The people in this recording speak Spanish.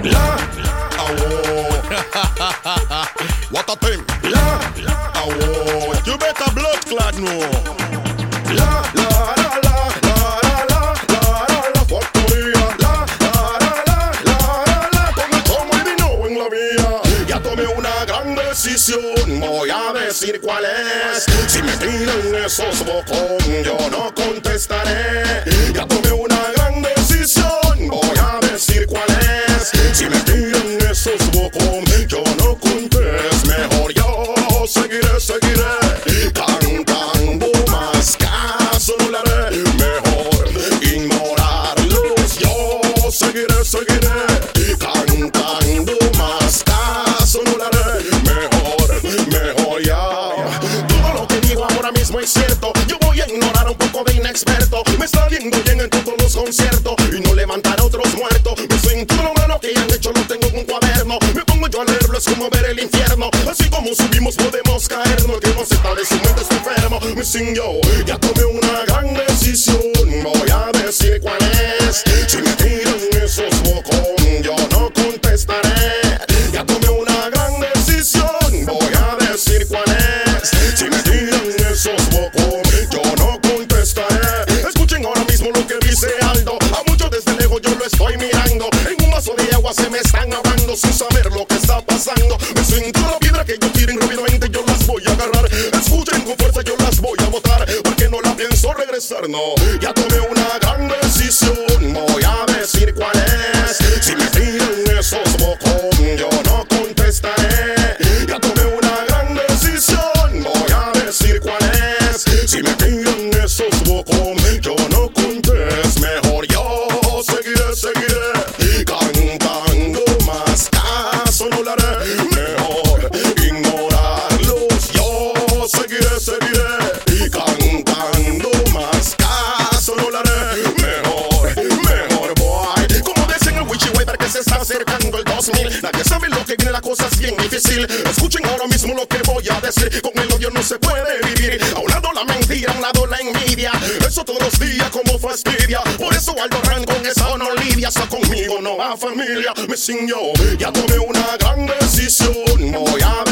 La, oh. What a thing. La, oh. You better blood clot no. La, la, la, la, la, la, la, la, la, factoría. La, la, la, la, la, la, con el tomo y vino en la vía. Ya tomé una gran decisión, voy a decir cuál es. Si me tiran esos bocón, yo no contestaré. Ya tomé una gran decisión, voy a decir cuál es. Si me tiran esos bocón, yo no contesto. Mejor yo seguiré cantando más caso no le haré. Mejor ignorarlos, yo seguiré cantando más caso no le haré. Mejor ya. Todo lo que digo ahora mismo es cierto. Yo voy a ignorar un poco de inexperto. Me está viendo bien en todos los conciertos y no levantar a otros muertos. Me siento lo malo que han hecho, lo tengo en un cuaderno. Me pongo yo a leerlo, es como ver el infierno. Así como subimos podemos caernos. Que no se tal su mente está enfermo. Me sin yo, ya tomé una gran decisión. Voy a decir cuál es. Si me tiran esos bocón, yo no contestaré. Ya tomé una gran decisión. Voy a decir cuál es. Si me tiran esos bocón, yo no contestaré. Escuchen ahora mismo lo que dice Aldo. A muchos desde lejos yo lo estoy mirando. En un vaso de agua se me están ahogando sin saber lo que está pasando. Me siento la piedra que ellos tiren rápidamente, yo las voy a agarrar. Escuchen con fuerza, yo las voy a botar, porque no la pienso regresar, no. Ya tomé una gran decisión, voy a decir cuál es. Si me tiran esos bocón, yo no contestaré. Ya tomé una gran decisión, voy a decir cuál es. Si me tiran esos bocón, yo no contesto. Mejor yo seguiré cantando más caso no le haré. Mejor ignorarlos, yo seguiré cantando más caso no le haré. Mejor boy. Como dicen el Wichi Weber que se está acercando el 2000. Nadie sabe lo que viene, la cosa es bien difícil. Escuchen ahora mismo lo que voy a decir. Con el odio no se puede vivir. A un lado la mentira, a un lado la envidia. Eso todos los días como fastidia. Por eso Aldo Ran con esa no lidia. Está conmigo, no a familia. Me sin yo, ya tomé una gran decisión. Voy a